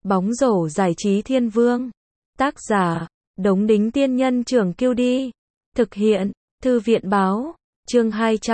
Bóng rổ giải trí thiên vương. Tác giả, Đống Đính Tiên Nhân Trưởng Kiêu Đi. Thực hiện, Thư viện Báo. Chương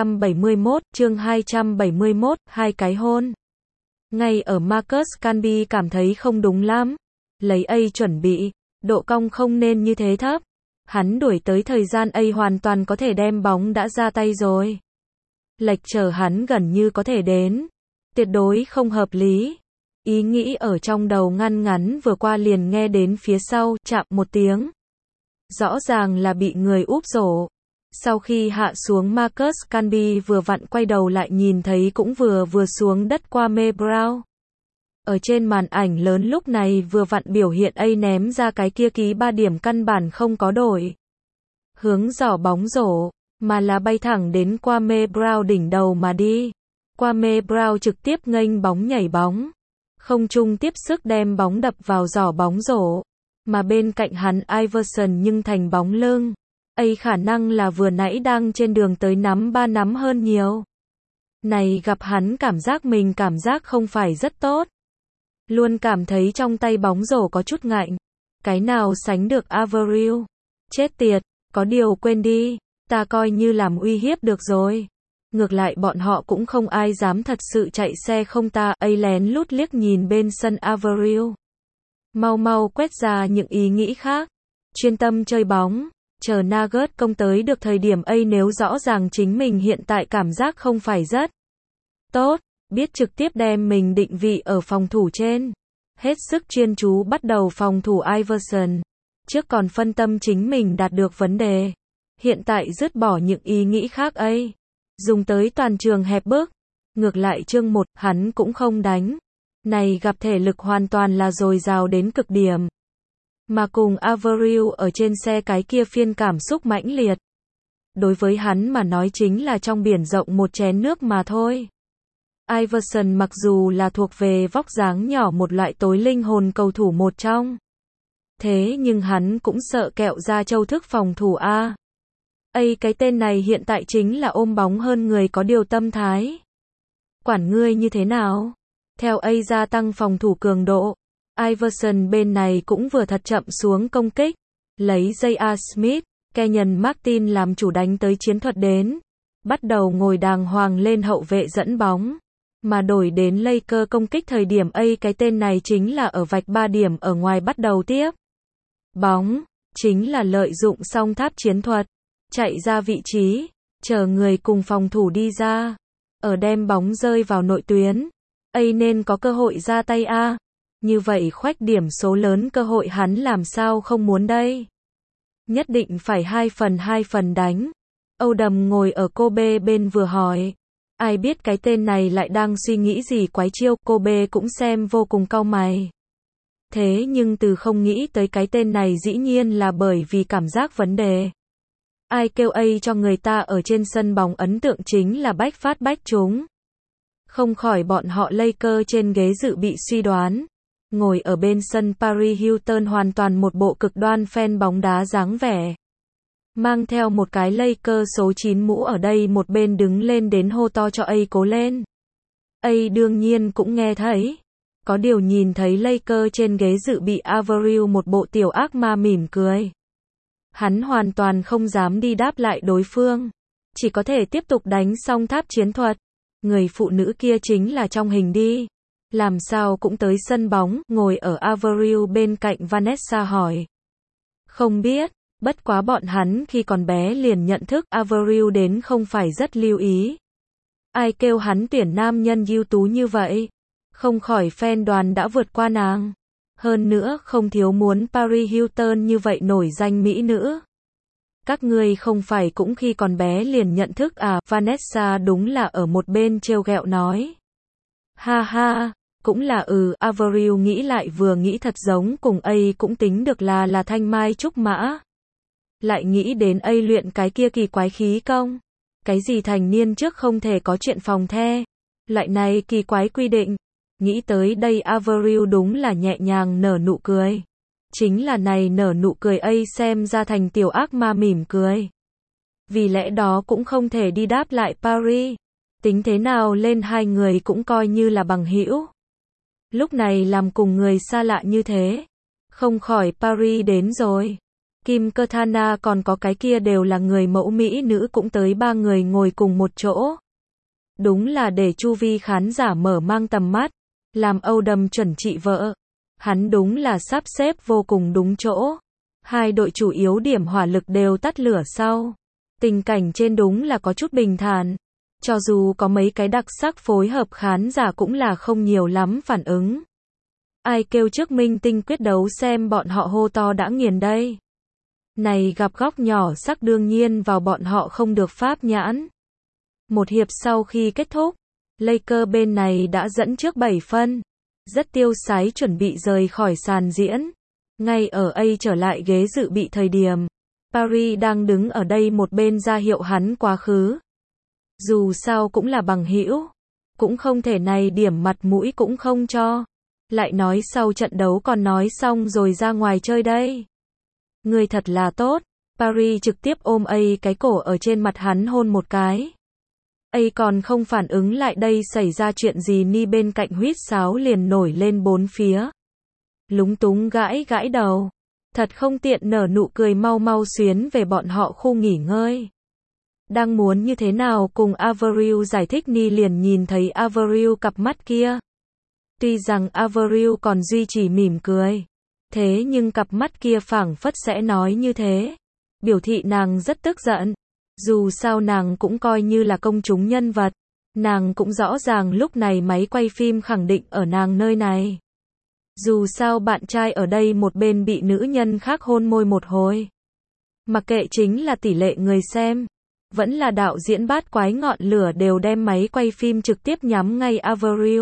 271, hai cái hôn. Ngay ở Marcus Camby cảm thấy không đúng lắm. Lấy A chuẩn bị, độ cong không nên như thế thấp. Hắn đuổi tới thời gian A hoàn toàn có thể đem bóng đã ra tay rồi. Lệch chờ hắn gần như có thể đến. Tuyệt đối không hợp lý. Ý nghĩ ở trong đầu ngăn ngắn vừa qua liền nghe đến phía sau, chạm một tiếng. Rõ ràng là bị người úp rổ. Sau khi hạ xuống Marcus Camby vừa vặn quay đầu lại nhìn thấy cũng vừa xuống đất Kwame Brown. Ở trên màn ảnh lớn lúc này vừa vặn biểu hiện A ném ra cái kia ký 3 điểm căn bản không có đổi hướng giỏ bóng rổ, mà là bay thẳng đến Kwame Brown đỉnh đầu mà đi. Kwame Brown trực tiếp nghênh bóng nhảy bóng. Không trung tiếp sức đem bóng đập vào giỏ bóng rổ. Mà bên cạnh hắn Iverson nhưng thành bóng lưng. A khả năng là vừa nãy đang trên đường tới nắm 3 nắm hơn nhiều. Này gặp hắn cảm giác không phải rất tốt. Luôn cảm thấy trong tay bóng rổ có chút ngạnh. Cái nào sánh được Avril. Chết tiệt, có điều quên đi. Ta coi như làm uy hiếp được rồi. Ngược lại bọn họ cũng không ai dám thật sự chạy xe không ta. A lén lút liếc nhìn bên sân Avril. Mau quét ra những ý nghĩ khác. Chuyên tâm chơi bóng. Chờ Nugget công tới được thời điểm A nếu rõ ràng chính mình hiện tại cảm giác không phải rất tốt. Biết trực tiếp đem mình định vị ở phòng thủ trên. Hết sức chuyên chú bắt đầu phòng thủ Iverson. Trước còn phân tâm chính mình đạt được vấn đề. Hiện tại dứt bỏ những ý nghĩ khác A. Dùng tới toàn trường hẹp bước. Ngược lại chương 1, hắn cũng không đánh. Này gặp thể lực hoàn toàn là dồi dào đến cực điểm. Mà cùng Avril ở trên xe cái kia phiên cảm xúc mãnh liệt. Đối với hắn mà nói chính là trong biển rộng một chén nước mà thôi. Iverson mặc dù là thuộc về vóc dáng nhỏ một loại tối linh hồn cầu thủ một trong. Thế nhưng hắn cũng sợ kẹo ra châu thức phòng thủ A. Cái tên này hiện tại chính là ôm bóng hơn người có điều tâm thái. Quản ngươi như thế nào? Theo A gia tăng phòng thủ cường độ. Iverson bên này cũng vừa thật chậm xuống công kích. Lấy J.R. Smith, Kenyon Martin làm chủ đánh tới chiến thuật đến. Bắt đầu ngồi đàng hoàng lên hậu vệ dẫn bóng. Mà đổi đến Laker công kích thời điểm A cái tên này chính là ở vạch 3 điểm ở ngoài bắt đầu tiếp. Bóng, chính là lợi dụng song tháp chiến thuật. Chạy ra vị trí, chờ người cùng phòng thủ đi ra. Ở đem bóng rơi vào nội tuyến. A nên có cơ hội ra tay A. Như vậy khoách điểm số lớn cơ hội hắn làm sao không muốn đây. Nhất định phải 2 phần đánh. Âu Đầm ngồi ở Kobe bên vừa hỏi. Ai biết cái tên này lại đang suy nghĩ gì quái chiêu, Kobe cũng xem vô cùng cau mày. Thế nhưng từ không nghĩ tới cái tên này dĩ nhiên là bởi vì cảm giác vấn đề. Ai kêu A cho người ta ở trên sân bóng ấn tượng chính là bách phát bách trúng. Không khỏi bọn họ Laker trên ghế dự bị suy đoán. Ngồi ở bên sân Paris Hilton hoàn toàn một bộ cực đoan fan bóng đá dáng vẻ. Mang theo một cái Laker số 9 mũ ở đây một bên đứng lên đến hô to cho A cố lên. A đương nhiên cũng nghe thấy. Có điều nhìn thấy Laker trên ghế dự bị Avril một bộ tiểu ác ma mỉm cười. Hắn hoàn toàn không dám đi đáp lại đối phương. Chỉ có thể tiếp tục đánh song tháp chiến thuật. Người phụ nữ kia chính là trong hình đi. Làm sao cũng tới sân bóng, ngồi ở Avril bên cạnh Vanessa hỏi. Không biết, bất quá bọn hắn khi còn bé liền nhận thức Avril đến không phải rất lưu ý. Ai kêu hắn tuyển nam nhân ưu tú như vậy? Không khỏi fan đoàn đã vượt qua nàng. Hơn nữa không thiếu muốn Paris Hilton như vậy nổi danh mỹ nữ. Các ngươi không phải cũng khi còn bé liền nhận thức à? Vanessa đúng là ở một bên trêu ghẹo nói. Ha ha, cũng là Avril nghĩ lại vừa nghĩ thật giống cùng A cũng tính được là thanh mai trúc mã. Lại nghĩ đến A luyện cái kia kỳ quái khí công. Cái gì thành niên trước không thể có chuyện phòng the. Loại này kỳ quái quy định. Nghĩ tới đây Avril đúng là nhẹ nhàng nở nụ cười. Chính là này nở nụ cười A xem ra thành tiểu ác ma mỉm cười. Vì lẽ đó cũng không thể đi đáp lại Paris. Tính thế nào lên hai người cũng coi như là bằng hữu. Lúc này làm cùng người xa lạ như thế. Không khỏi Paris đến rồi. Kim Katana còn có cái kia đều là người mẫu mỹ nữ cũng tới 3 người ngồi cùng một chỗ. Đúng là để chu vi khán giả mở mang tầm mắt. Làm Âu Đầm chuẩn trị vợ. Hắn đúng là sắp xếp vô cùng đúng chỗ. Hai đội chủ yếu điểm hỏa lực đều tắt lửa sau. Tình cảnh trên đúng là có chút bình thản. Cho dù có mấy cái đặc sắc phối hợp khán giả cũng là không nhiều lắm phản ứng. Ai kêu trước minh tinh quyết đấu xem bọn họ hô to đã nghiền đây. Này gặp góc nhỏ sắc đương nhiên vào bọn họ không được pháp nhãn. Một hiệp sau khi kết thúc, Lakers bên này đã dẫn trước 7 phân. Rất tiêu sái chuẩn bị rời khỏi sàn diễn. Ngay ở A trở lại ghế dự bị thời điểm, Paris đang đứng ở đây một bên ra hiệu hắn quá khứ. Dù sao cũng là bằng hữu, cũng không thể này điểm mặt mũi cũng không cho. Lại nói sau trận đấu còn nói xong rồi ra ngoài chơi đây. Người thật là tốt. Paris trực tiếp ôm A cái cổ ở trên mặt hắn hôn một cái. A còn không phản ứng lại đây xảy ra chuyện gì ni bên cạnh huýt sáo liền nổi lên bốn phía. Lúng túng gãi gãi đầu. Thật không tiện nở nụ cười mau mau xuyến về bọn họ khu nghỉ ngơi. Đang muốn như thế nào cùng Avril giải thích ni liền nhìn thấy Avril cặp mắt kia. Tuy rằng Avril còn duy trì mỉm cười. Thế nhưng cặp mắt kia phảng phất sẽ nói như thế. Biểu thị nàng rất tức giận. Dù sao nàng cũng coi như là công chúng nhân vật. Nàng cũng rõ ràng lúc này máy quay phim khẳng định ở nàng nơi này. Dù sao bạn trai ở đây một bên bị nữ nhân khác hôn môi một hồi. Mặc kệ chính là tỷ lệ người xem. Vẫn là đạo diễn bát quái ngọn lửa đều đem máy quay phim trực tiếp nhắm ngay Avril.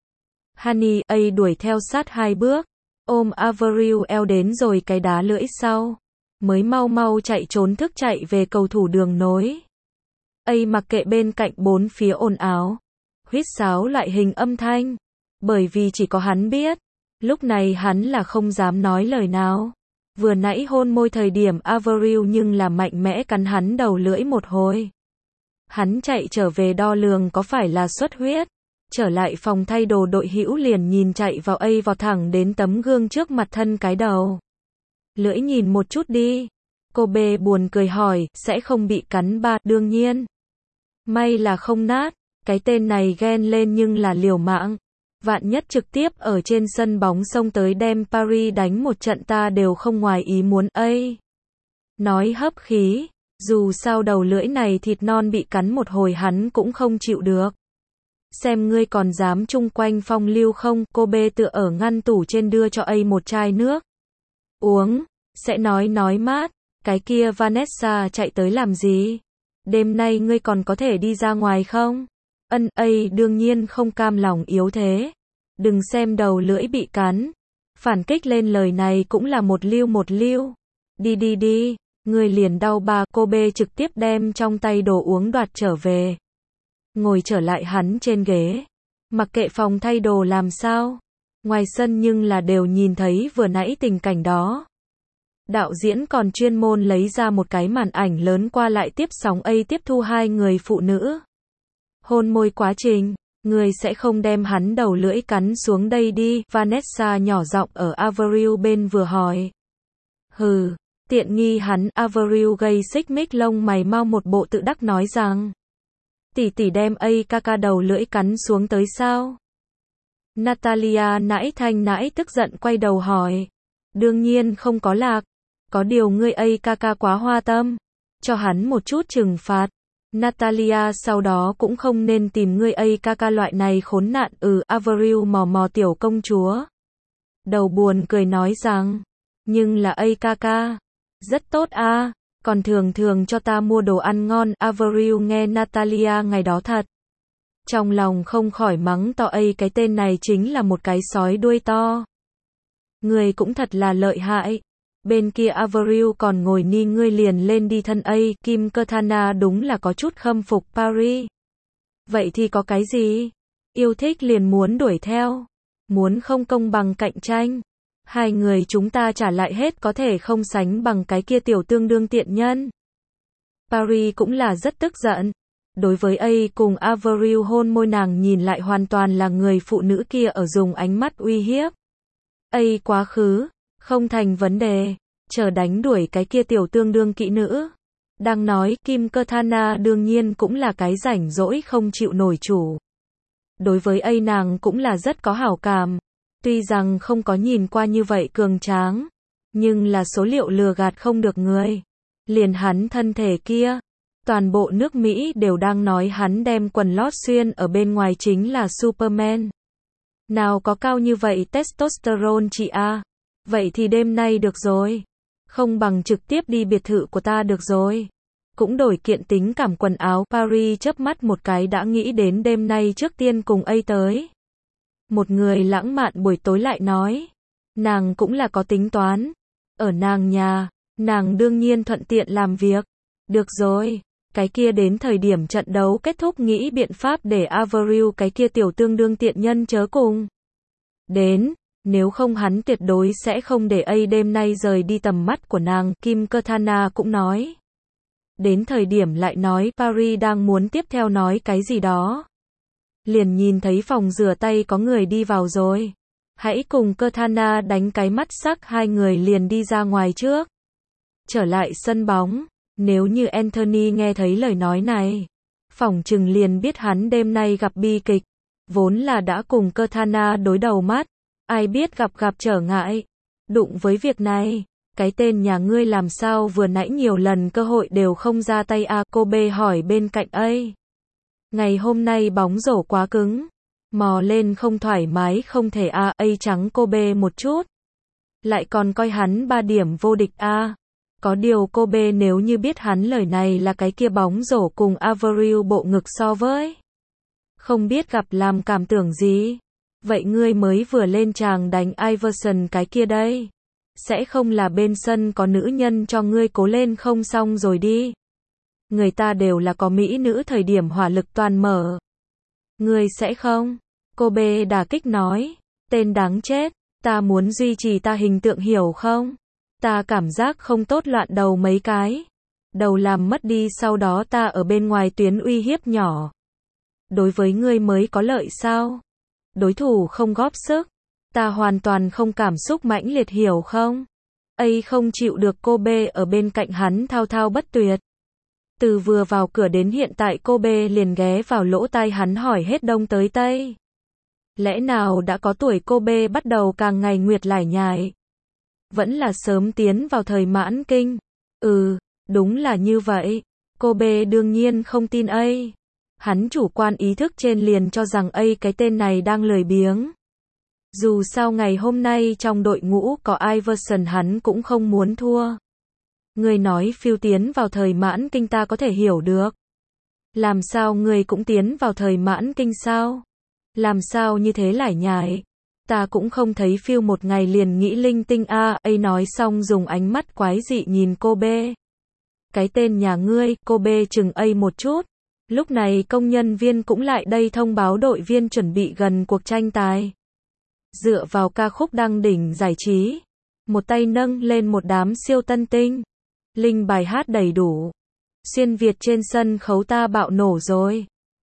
Honey, A đuổi theo sát 2 bước. Ôm Avril eo đến rồi cái đá lưỡi sau. Mới mau mau chạy trốn thức chạy về cầu thủ đường nối. A mặc kệ bên cạnh bốn phía ồn ào. Huýt sáo loại hình âm thanh. Bởi vì chỉ có hắn biết. Lúc này hắn là không dám nói lời nào. Vừa nãy hôn môi thời điểm Avril nhưng là mạnh mẽ cắn hắn đầu lưỡi một hồi. Hắn chạy trở về đo lường có phải là xuất huyết. Trở lại phòng thay đồ đội hữu liền nhìn chạy vào A vào thẳng đến tấm gương trước mặt thân cái đầu. Lưỡi nhìn một chút đi. Cô B buồn cười hỏi, sẽ không bị cắn ba, đương nhiên. May là không nát, cái tên này ghen lên nhưng là liều mạng. Vạn nhất trực tiếp ở trên sân bóng xông tới đem Paris đánh một trận ta đều không ngoài ý muốn. A nói hấp khí, dù sao đầu lưỡi này thịt non bị cắn một hồi hắn cũng không chịu được. Xem ngươi còn dám chung quanh phong lưu không, cô B tựa ở ngăn tủ trên đưa cho A một chai nước. Uống, sẽ nói mát, cái kia Vanessa chạy tới làm gì? Đêm nay ngươi còn có thể đi ra ngoài không? A đương nhiên không cam lòng yếu thế. Đừng xem đầu lưỡi bị cắn. Phản kích lên lời này cũng là một lưu. Đi, ngươi liền đau ba, cô B trực tiếp đem trong tay đồ uống đoạt trở về. Ngồi trở lại hắn trên ghế. Mặc kệ phòng thay đồ làm sao. Ngoài sân nhưng là đều nhìn thấy vừa nãy tình cảnh đó. Đạo diễn còn chuyên môn lấy ra một cái màn ảnh lớn qua lại tiếp sóng A tiếp thu hai người phụ nữ. Hôn môi quá trình, người sẽ không đem hắn đầu lưỡi cắn xuống đây đi, Vanessa nhỏ giọng ở Avril bên vừa hỏi. Hừ, tiện nghi hắn, Avril gây xích mích lông mày mau một bộ tự đắc nói rằng. Tỷ đem A ca đầu lưỡi cắn xuống tới sao? Natalia nãi thanh nãi tức giận quay đầu hỏi. Đương nhiên không có lạc. Có điều ngươi A ca quá hoa tâm. Cho hắn một chút trừng phạt. Natalia sau đó cũng không nên tìm ngươi A ca loại này khốn nạn. Avril mò tiểu công chúa. Đầu buồn cười nói rằng. Nhưng là A ca. Rất tốt a. Còn thường cho ta mua đồ ăn ngon. Avril nghe Natalia ngày đó thật. Trong lòng không khỏi mắng to A cái tên này chính là một cái sói đuôi to. Người cũng thật là lợi hại. Bên kia Avril còn ngồi ni ngươi liền lên đi thân A. Kim Katana đúng là có chút khâm phục Paris. Vậy thì có cái gì? Yêu thích liền muốn đuổi theo. Muốn không công bằng cạnh tranh. Hai người chúng ta trả lại hết có thể không sánh bằng cái kia tiểu tương đương tiện nhân. Paris cũng là rất tức giận. Đối với A cùng Avril hôn môi, nàng nhìn lại hoàn toàn là người phụ nữ kia ở dùng ánh mắt uy hiếp. A quá khứ, không thành vấn đề, chờ đánh đuổi cái kia tiểu tương đương kỹ nữ. Đang nói, Kim Katana đương nhiên cũng là cái rảnh rỗi không chịu nổi chủ. Đối với A nàng cũng là rất có hảo cảm. Tuy rằng không có nhìn qua như vậy cường tráng, nhưng là số liệu lừa gạt không được người. Liền hắn thân thể kia, toàn bộ nước Mỹ đều đang nói hắn đem quần lót xuyên ở bên ngoài chính là Superman. Nào có cao như vậy testosterone chị a. Vậy thì đêm nay được rồi. Không bằng trực tiếp đi biệt thự của ta được rồi. Cũng đổi kiện tính cảm quần áo. Paris chớp mắt một cái đã nghĩ đến đêm nay trước tiên cùng A tới. Một người lãng mạn buổi tối lại nói. Nàng cũng là có tính toán. Ở nàng nhà, nàng đương nhiên thuận tiện làm việc. Được rồi. Cái kia đến thời điểm trận đấu kết thúc nghĩ biện pháp để Avril cái kia tiểu tương đương tiện nhân chớ cùng. Đến, nếu không hắn tuyệt đối sẽ không để A đêm nay rời đi tầm mắt của nàng, Kim Katana cũng nói. Đến thời điểm lại nói Paris đang muốn tiếp theo nói cái gì đó. Liền nhìn thấy phòng rửa tay có người đi vào rồi. Hãy cùng Katana đánh cái mắt sắc, hai người liền đi ra ngoài trước. Trở lại sân bóng. Nếu như Anthony nghe thấy lời nói này, phỏng chừng liền biết hắn đêm nay gặp bi kịch. Vốn là đã cùng Katana đối đầu mắt, ai biết gặp trở ngại. Đụng với việc này, cái tên nhà ngươi làm sao vừa nãy nhiều lần cơ hội đều không ra tay a? Kobe hỏi bên cạnh A. Ngày hôm nay bóng rổ quá cứng, mò lên không thoải mái không thể a. A trắng Kobe một chút, lại còn coi hắn 3 điểm vô địch a. Có điều Kobe nếu như biết hắn lời này là cái kia bóng rổ cùng Avril bộ ngực so với. Không biết gặp làm cảm tưởng gì. Vậy ngươi mới vừa lên tràng đánh Iverson cái kia đây. Sẽ không là bên sân có nữ nhân cho ngươi cố lên không xong rồi đi. Người ta đều là có mỹ nữ thời điểm hỏa lực toàn mở. Ngươi sẽ không? Kobe đả kích nói. Tên đáng chết, ta muốn duy trì ta hình tượng hiểu không? Ta cảm giác không tốt loạn đầu mấy cái. Đầu làm mất đi sau đó ta ở bên ngoài tuyến uy hiếp nhỏ. Đối với ngươi mới có lợi sao? Đối thủ không góp sức. Ta hoàn toàn không cảm xúc mãnh liệt hiểu không? A không chịu được Kobe ở bên cạnh hắn thao thao bất tuyệt. Từ vừa vào cửa đến hiện tại Kobe liền ghé vào lỗ tai hắn hỏi hết đông tới tây. Lẽ nào đã có tuổi Kobe bắt đầu càng ngày nguyệt lải nhải? Vẫn là sớm tiến vào thời mãn kinh. Đúng là như vậy. Kobe đương nhiên không tin A. Hắn chủ quan ý thức trên liền cho rằng A cái tên này đang lười biếng. Dù sao ngày hôm nay trong đội ngũ có Iverson hắn cũng không muốn thua. Người nói phiêu tiến vào thời mãn kinh ta có thể hiểu được. Làm sao người cũng tiến vào thời mãn kinh sao? Làm sao như thế lải nhải? Ta cũng không thấy phiêu một ngày liền nghĩ linh tinh a. A nói xong dùng ánh mắt quái dị nhìn Kobe. Cái tên nhà ngươi, Kobe chừng A một chút. Lúc này công nhân viên cũng lại đây thông báo đội viên chuẩn bị gần cuộc tranh tài. Dựa vào ca khúc đăng đỉnh giải trí. Một tay nâng lên một đám siêu tân tinh. Linh bài hát đầy đủ. Xuyên Việt trên sân khấu ta bạo nổ rồi.